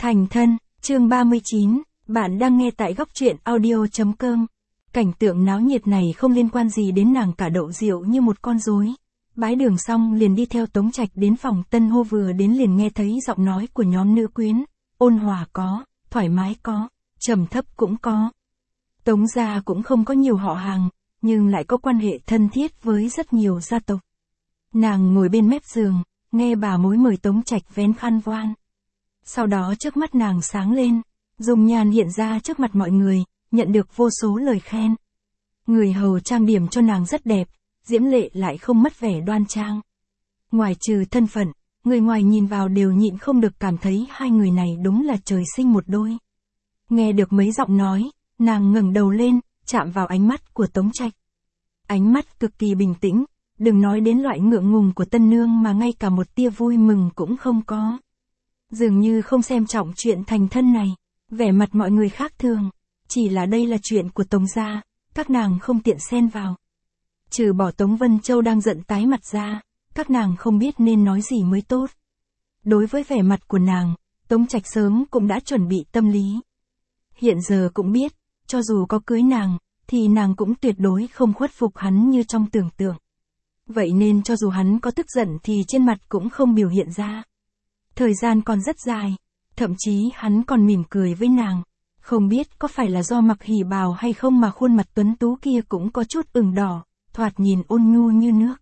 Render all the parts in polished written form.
Thành thân, chương 39, bạn đang nghe tại góc truyện audio.com. Cảnh tượng náo nhiệt này không liên quan gì đến nàng cả, Đậu Diệu như một con rối. Bái đường xong liền đi theo Tống Trạch đến phòng tân hô, vừa đến liền nghe thấy giọng nói của nhóm nữ quyến, ôn hòa có, thoải mái có, trầm thấp cũng có. Tống gia cũng không có nhiều họ hàng, nhưng lại có quan hệ thân thiết với rất nhiều gia tộc. Nàng ngồi bên mép giường, nghe bà mối mời Tống Trạch vén khăn voan. Sau đó trước mắt nàng sáng lên, dung nhan hiện ra trước mặt mọi người, nhận được vô số lời khen. Người hầu trang điểm cho nàng rất đẹp, diễm lệ lại không mất vẻ đoan trang. Ngoài trừ thân phận, người ngoài nhìn vào đều nhịn không được cảm thấy hai người này đúng là trời sinh một đôi. Nghe được mấy giọng nói, nàng ngẩng đầu lên, chạm vào ánh mắt của Tống Trạch. Ánh mắt cực kỳ bình tĩnh, đừng nói đến loại ngượng ngùng của tân nương mà ngay cả một tia vui mừng cũng không có. Dường như không xem trọng chuyện thành thân này, vẻ mặt mọi người khác thường, chỉ là đây là chuyện của Tống gia, các nàng không tiện xen vào. Trừ bỏ Tống Vân Châu đang giận tái mặt ra, các nàng không biết nên nói gì mới tốt. Đối với vẻ mặt của nàng, Tống Trạch sớm cũng đã chuẩn bị tâm lý. Hiện giờ cũng biết, cho dù có cưới nàng, thì nàng cũng tuyệt đối không khuất phục hắn như trong tưởng tượng. Vậy nên cho dù hắn có tức giận thì trên mặt cũng không biểu hiện ra. Thời gian còn rất dài, thậm chí hắn còn mỉm cười với nàng. Không biết có phải là do mặc hỉ bào hay không mà khuôn mặt tuấn tú kia cũng có chút ửng đỏ, thoạt nhìn ôn nhu như nước.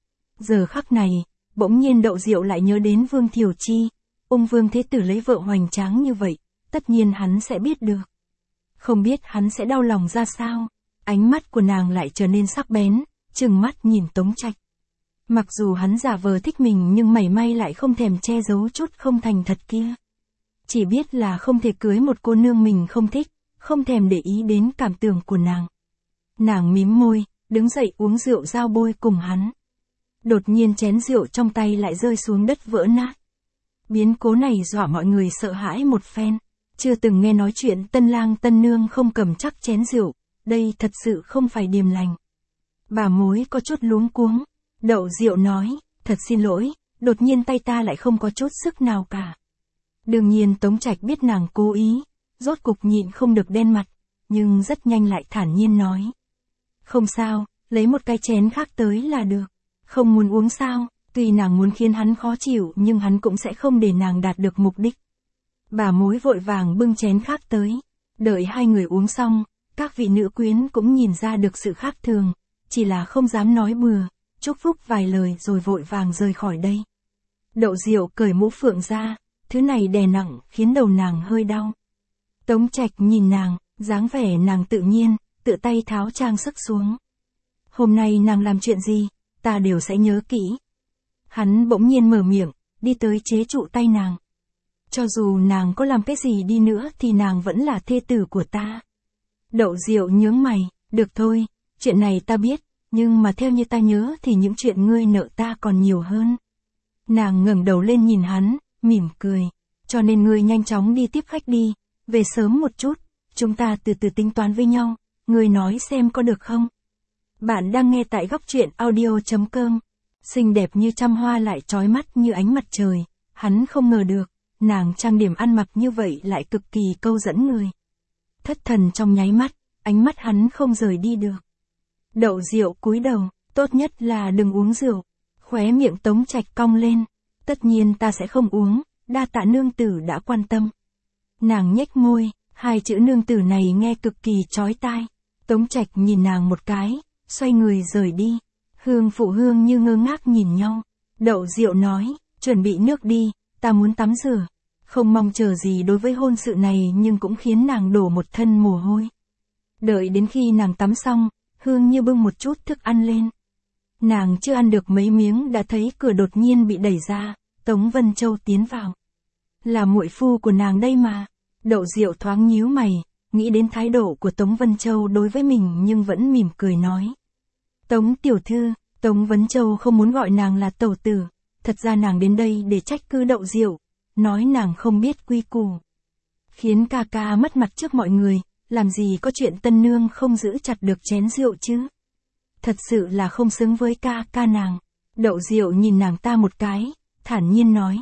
Giờ khắc này, bỗng nhiên Đậu Diệu lại nhớ đến Vương Thiều Chi. Vương thế tử lấy vợ hoành tráng như vậy, tất nhiên hắn sẽ biết được. Không biết hắn sẽ đau lòng ra sao. Ánh mắt của nàng lại trở nên sắc bén, trừng mắt nhìn Tống Trạch. Mặc dù hắn giả vờ thích mình nhưng mảy may lại không thèm che giấu chút không thành thật kia. Chỉ biết là không thể cưới một cô nương mình không thích, không thèm để ý đến cảm tưởng của nàng. Nàng mím môi, đứng dậy uống rượu giao bôi cùng hắn. Đột nhiên chén rượu trong tay lại rơi xuống đất vỡ nát. Biến cố này dọa mọi người sợ hãi một phen. Chưa từng nghe nói chuyện tân lang tân nương không cầm chắc chén rượu, đây thật sự không phải điềm lành. Bà mối có chút luống cuống. Đậu Diệu nói, thật xin lỗi, đột nhiên tay ta lại không có chút sức nào cả. Đương nhiên Tống Trạch biết nàng cố ý, rốt cục nhịn không được đen mặt, nhưng rất nhanh lại thản nhiên nói. Không sao, lấy một cái chén khác tới là được. Không muốn uống sao, tuy nàng muốn khiến hắn khó chịu nhưng hắn cũng sẽ không để nàng đạt được mục đích. Bà mối vội vàng bưng chén khác tới, đợi hai người uống xong, các vị nữ quyến cũng nhìn ra được sự khác thường, chỉ là không dám nói bừa. Chúc phúc vài lời rồi vội vàng rời khỏi đây. Đậu Diệu cởi mũ phượng ra, thứ này đè nặng khiến đầu nàng hơi đau. Tống Trạch nhìn nàng, dáng vẻ nàng tự nhiên, tự tay tháo trang sức xuống. Hôm nay nàng làm chuyện gì, ta đều sẽ nhớ kỹ. Hắn bỗng nhiên mở miệng, đi tới chế trụ tay nàng. Cho dù nàng có làm cái gì đi nữa thì nàng vẫn là thê tử của ta. Đậu Diệu nhướng mày, được thôi, chuyện này ta biết. Nhưng mà theo như ta nhớ thì những chuyện ngươi nợ ta còn nhiều hơn. Nàng ngẩng đầu lên nhìn hắn, mỉm cười. Cho nên ngươi nhanh chóng đi tiếp khách đi, về sớm một chút, chúng ta từ từ tính toán với nhau, ngươi nói xem có được không? Bạn đang nghe tại góc truyện audio.com. Xinh đẹp như trăm hoa lại chói mắt như ánh mặt trời, hắn không ngờ được, nàng trang điểm ăn mặc như vậy lại cực kỳ câu dẫn người. Thất thần trong nháy mắt, ánh mắt hắn không rời đi được. Đậu Diệu cúi đầu, tốt nhất là đừng uống rượu. Khóe miệng Tống Trạch cong lên. Tất nhiên ta sẽ không uống, đa tạ nương tử đã quan tâm. Nàng nhếch môi, hai chữ nương tử này nghe cực kỳ chói tai. Tống Trạch nhìn nàng một cái, xoay người rời đi. Hương phụ Hương như ngơ ngác nhìn nhau. Đậu Diệu nói, chuẩn bị nước đi, ta muốn tắm rửa. Không mong chờ gì đối với hôn sự này nhưng cũng khiến nàng đổ một thân mồ hôi. Đợi đến khi nàng tắm xong, Hương như bưng một chút thức ăn lên. Nàng chưa ăn được mấy miếng đã thấy cửa đột nhiên bị đẩy ra, Tống Vân Châu tiến vào. Là muội phu của nàng đây mà. Đậu Diệu thoáng nhíu mày, nghĩ đến thái độ của Tống Vân Châu đối với mình nhưng vẫn mỉm cười nói. Tống tiểu thư, Tống Vân Châu không muốn gọi nàng là tẩu tử, thật ra nàng đến đây để trách cứ Đậu Diệu, nói nàng không biết quy củ. Khiến ca ca mất mặt trước mọi người. Làm gì có chuyện tân nương không giữ chặt được chén rượu chứ. Thật sự là không xứng với ca ca nàng. Đậu Diệu nhìn nàng ta một cái, thản nhiên nói.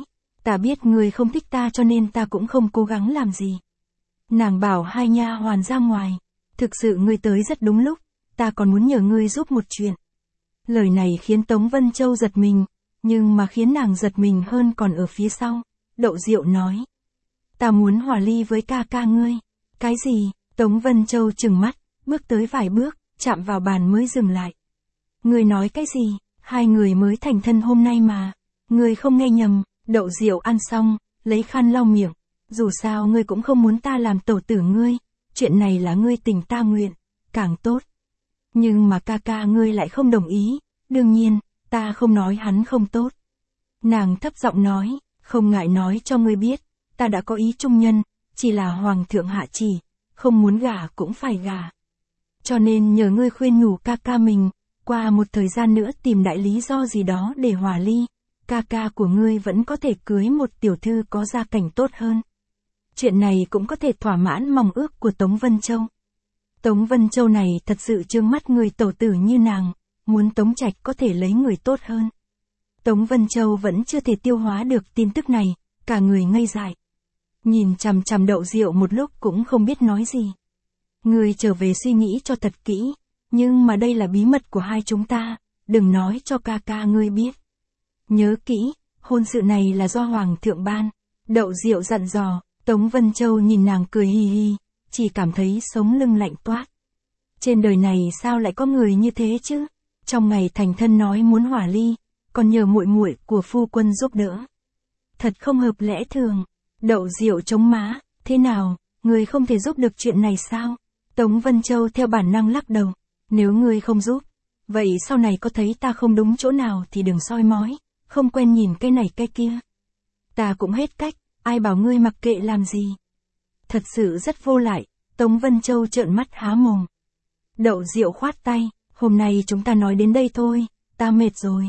Ta biết ngươi không thích ta cho nên ta cũng không cố gắng làm gì. Nàng bảo hai nha hoàn ra ngoài. Thực sự ngươi tới rất đúng lúc, ta còn muốn nhờ ngươi giúp một chuyện. Lời này khiến Tống Vân Châu giật mình, nhưng mà khiến nàng giật mình hơn còn ở phía sau. Đậu Diệu nói. Ta muốn hòa ly với ca ca ngươi. Cái gì? Tống Vân Châu trừng mắt, bước tới vài bước, chạm vào bàn mới dừng lại. Ngươi nói cái gì? Hai người mới thành thân hôm nay mà. Ngươi không nghe nhầm. Đậu Diệu ăn xong, lấy khăn lau miệng. Dù sao ngươi cũng không muốn ta làm tẩu tử ngươi. Chuyện này là ngươi tình ta nguyện, càng tốt. Nhưng mà ca ca ngươi lại không đồng ý. Đương nhiên, ta không nói hắn không tốt. Nàng thấp giọng nói, không ngại nói cho ngươi biết, ta đã có ý trung nhân, chỉ là hoàng thượng hạ chỉ, không muốn gả cũng phải gả. Cho nên nhờ ngươi khuyên nhủ ca ca mình, qua một thời gian nữa tìm đại lý do gì đó để hòa ly, ca ca của ngươi vẫn có thể cưới một tiểu thư có gia cảnh tốt hơn. Chuyện này cũng có thể thỏa mãn mong ước của Tống Vân Châu. Tống Vân Châu này thật sự trương mắt người tẩu tử như nàng, muốn Tống Trạch có thể lấy người tốt hơn. Tống Vân Châu vẫn chưa thể tiêu hóa được tin tức này, cả người ngây dại. Nhìn chằm chằm Đậu Diệu một lúc cũng không biết nói gì. Ngươi trở về suy nghĩ cho thật kỹ, nhưng mà đây là bí mật của hai chúng ta, đừng nói cho ca ca ngươi biết. Nhớ kỹ, hôn sự này là do Hoàng thượng ban. Đậu Diệu dặn dò. Tống Vân Châu nhìn nàng cười hi hi, chỉ cảm thấy sống lưng lạnh toát. Trên đời này sao lại có người như thế chứ? Trong ngày thành thân nói muốn hòa ly, còn nhờ muội muội của phu quân giúp đỡ. Thật không hợp lẽ thường. Đậu Diệu chống má, thế nào, người không thể giúp được chuyện này sao? Tống Vân Châu theo bản năng lắc đầu, nếu ngươi không giúp, vậy sau này có thấy ta không đúng chỗ nào thì đừng soi mói, không quen nhìn cái này cái kia. Ta cũng hết cách. Ai bảo ngươi mặc kệ làm gì? Thật sự rất vô lại. Tống Vân Châu trợn mắt há mồm. Đậu Diệu khoát tay. Hôm nay chúng ta nói đến đây thôi. Ta mệt rồi.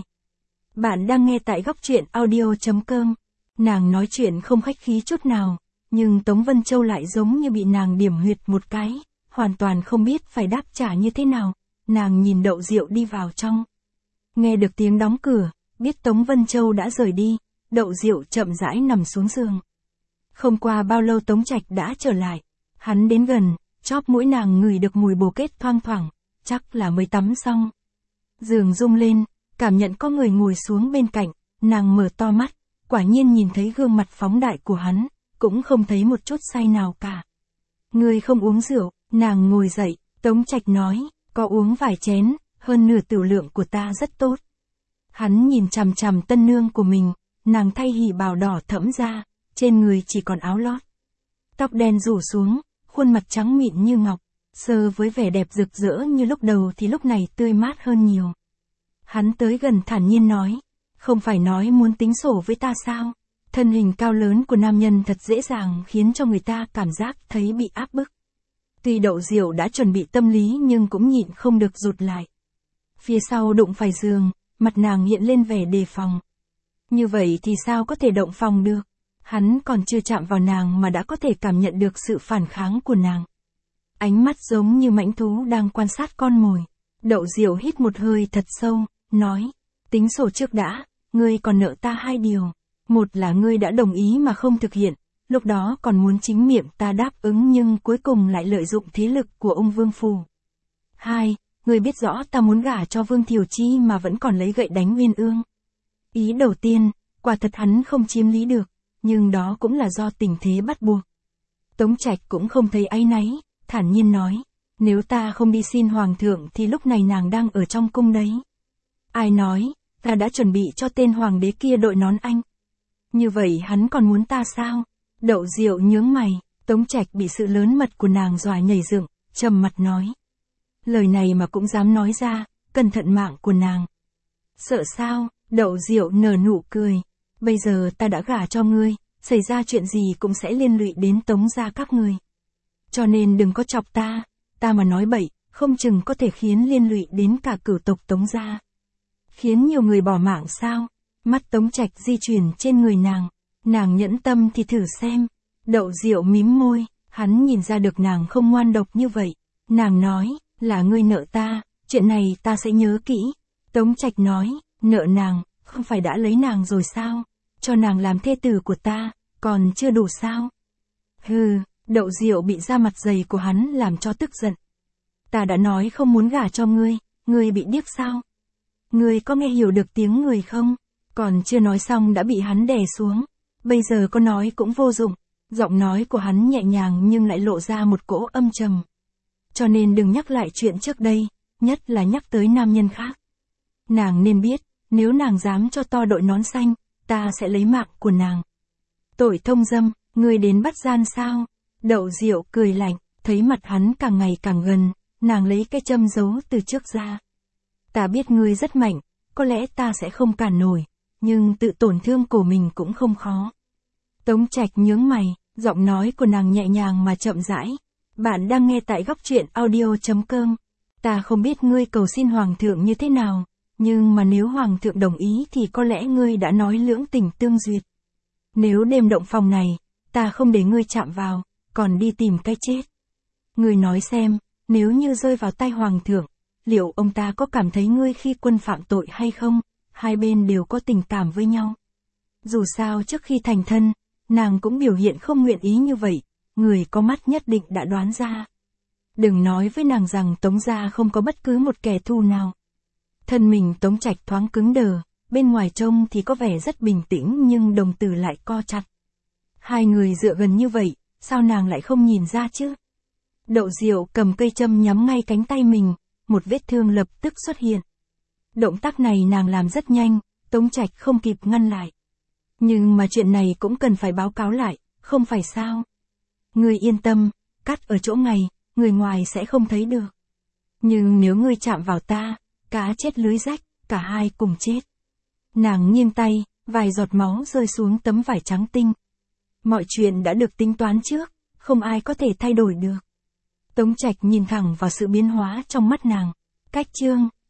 Bạn đang nghe tại góc truyện audio.com. Nàng nói chuyện không khách khí chút nào. Nhưng Tống Vân Châu lại giống như bị nàng điểm huyệt một cái. Hoàn toàn không biết phải đáp trả như thế nào. Nàng nhìn Đậu Diệu đi vào trong. Nghe được tiếng đóng cửa. Biết Tống Vân Châu đã rời đi. Đậu Diệu chậm rãi nằm xuống giường. Không qua bao lâu Tống Trạch đã trở lại. Hắn đến gần, chóp mũi nàng ngửi được mùi bồ kết thoang thoảng, chắc là mới tắm xong. Giường rung lên, cảm nhận có người ngồi xuống bên cạnh, nàng mở to mắt, quả nhiên nhìn thấy gương mặt phóng đại của hắn, cũng không thấy một chút say nào cả. Ngươi không uống rượu, nàng ngồi dậy, Tống Trạch nói, có uống vài chén, hơn nửa tửu lượng của ta rất tốt. Hắn nhìn chằm chằm tân nương của mình. Nàng thay hỉ bào đỏ thẫm ra, trên người chỉ còn áo lót. Tóc đen rủ xuống, khuôn mặt trắng mịn như ngọc, sơ với vẻ đẹp rực rỡ như lúc đầu thì lúc này tươi mát hơn nhiều. Hắn tới gần thản nhiên nói, không phải nói muốn tính sổ với ta sao? Thân hình cao lớn của nam nhân thật dễ dàng khiến cho người ta cảm giác thấy bị áp bức. Tuy Đậu Diệu đã chuẩn bị tâm lý nhưng cũng nhịn không được rụt lại. Phía sau đụng phải giường, mặt nàng hiện lên vẻ đề phòng. Như vậy thì sao có thể động phòng được? Hắn còn chưa chạm vào nàng mà đã có thể cảm nhận được sự phản kháng của nàng. Ánh mắt giống như mãnh thú đang quan sát con mồi. Đậu Diệu hít một hơi thật sâu, nói, tính sổ trước đã, ngươi còn nợ ta hai điều. Một là ngươi đã đồng ý mà không thực hiện, lúc đó còn muốn chính miệng ta đáp ứng nhưng cuối cùng lại lợi dụng thế lực của ông Vương Phủ. Hai, ngươi biết rõ ta muốn gả cho Vương Thiều Chi mà vẫn còn lấy gậy đánh Uyên Ương. Ý đầu tiên, quả thật hắn không chiếm lý được, nhưng đó cũng là do tình thế bắt buộc. Tống Trạch cũng không thấy áy náy, thản nhiên nói, nếu ta không đi xin hoàng thượng thì lúc này nàng đang ở trong cung đấy. Ai nói, ta đã chuẩn bị cho tên hoàng đế kia đội nón anh. Như vậy hắn còn muốn ta sao? Đậu Diệu nhướng mày, Tống Trạch bị sự lớn mật của nàng dọa nhảy dựng, trầm mặt nói. Lời này mà cũng dám nói ra, cẩn thận mạng của nàng. Sợ sao? Đậu Diệu nở nụ cười. Bây giờ ta đã gả cho ngươi, xảy ra chuyện gì cũng sẽ liên lụy đến Tống gia các ngươi. Cho nên đừng có chọc ta mà nói bậy, không chừng có thể khiến liên lụy đến cả cửu tộc Tống gia. Khiến nhiều người bỏ mạng sao? Mắt Tống Trạch di chuyển trên người nàng nhẫn tâm thì thử xem. Đậu Diệu mím môi, hắn nhìn ra được nàng không ngoan độc như vậy. Nàng nói, là ngươi nợ ta, chuyện này ta sẽ nhớ kỹ. Tống Trạch nói, nợ nàng, không phải đã lấy nàng rồi sao? cho nàng làm thê tử của ta, còn chưa đủ sao? Hừ, Đậu Diệu bị da mặt dày của hắn làm cho tức giận. Ta đã nói không muốn gả cho ngươi bị điếc sao? Ngươi có nghe hiểu được tiếng người không? Còn chưa nói xong đã bị hắn đè xuống. Bây giờ có nói cũng vô dụng. Giọng nói của hắn nhẹ nhàng nhưng lại lộ ra một cỗ âm trầm. Cho nên đừng nhắc lại chuyện trước đây, nhất là nhắc tới nam nhân khác. Nàng nên biết, nếu nàng dám cho to đội nón xanh, ta sẽ lấy mạng của nàng. Tội thông dâm, ngươi đến bắt gian sao? Đậu Diệu cười lạnh, thấy mặt hắn càng ngày càng gần, nàng lấy cái châm giấu từ trước ra. Ta biết ngươi rất mạnh, có lẽ ta sẽ không cản nổi, nhưng tự tổn thương cổ mình cũng không khó. Tống Trạch nhướng mày, giọng nói của nàng nhẹ nhàng mà chậm rãi. Bạn đang nghe tại góc truyện audio.com. Ta không biết ngươi cầu xin Hoàng thượng như thế nào, nhưng mà nếu Hoàng thượng đồng ý thì có lẽ ngươi đã nói lưỡng tình tương duyệt. Nếu đêm động phòng này, ta không để ngươi chạm vào, còn đi tìm cái chết. Ngươi nói xem, nếu như rơi vào tay Hoàng thượng, liệu ông ta có cảm thấy ngươi khi quân phạm tội hay không? Hai bên đều có tình cảm với nhau. Dù sao trước khi thành thân, nàng cũng biểu hiện không nguyện ý như vậy, người có mắt nhất định đã đoán ra. Đừng nói với nàng rằng Tống gia không có bất cứ một kẻ thù nào. Thân mình Tống Trạch thoáng cứng đờ, bên ngoài trông thì có vẻ rất bình tĩnh nhưng đồng tử lại co chặt. Hai người dựa gần như vậy, sao nàng lại không nhìn ra chứ? Đậu Diệu cầm cây châm nhắm ngay cánh tay mình, một vết thương lập tức xuất hiện. Động tác này nàng làm rất nhanh, Tống Trạch không kịp ngăn lại. Nhưng mà chuyện này cũng cần phải báo cáo lại, không phải sao? Ngươi yên tâm, cắt ở chỗ này, người ngoài sẽ không thấy được. Nhưng nếu ngươi chạm vào ta, cá chết lưới rách, cả hai cùng chết. Nàng nghiêng tay, vài giọt máu rơi xuống tấm vải trắng tinh. Mọi chuyện đã được tính toán trước, không ai có thể thay đổi được. Tống Trạch nhìn thẳng vào sự biến hóa trong mắt nàng. Cách chương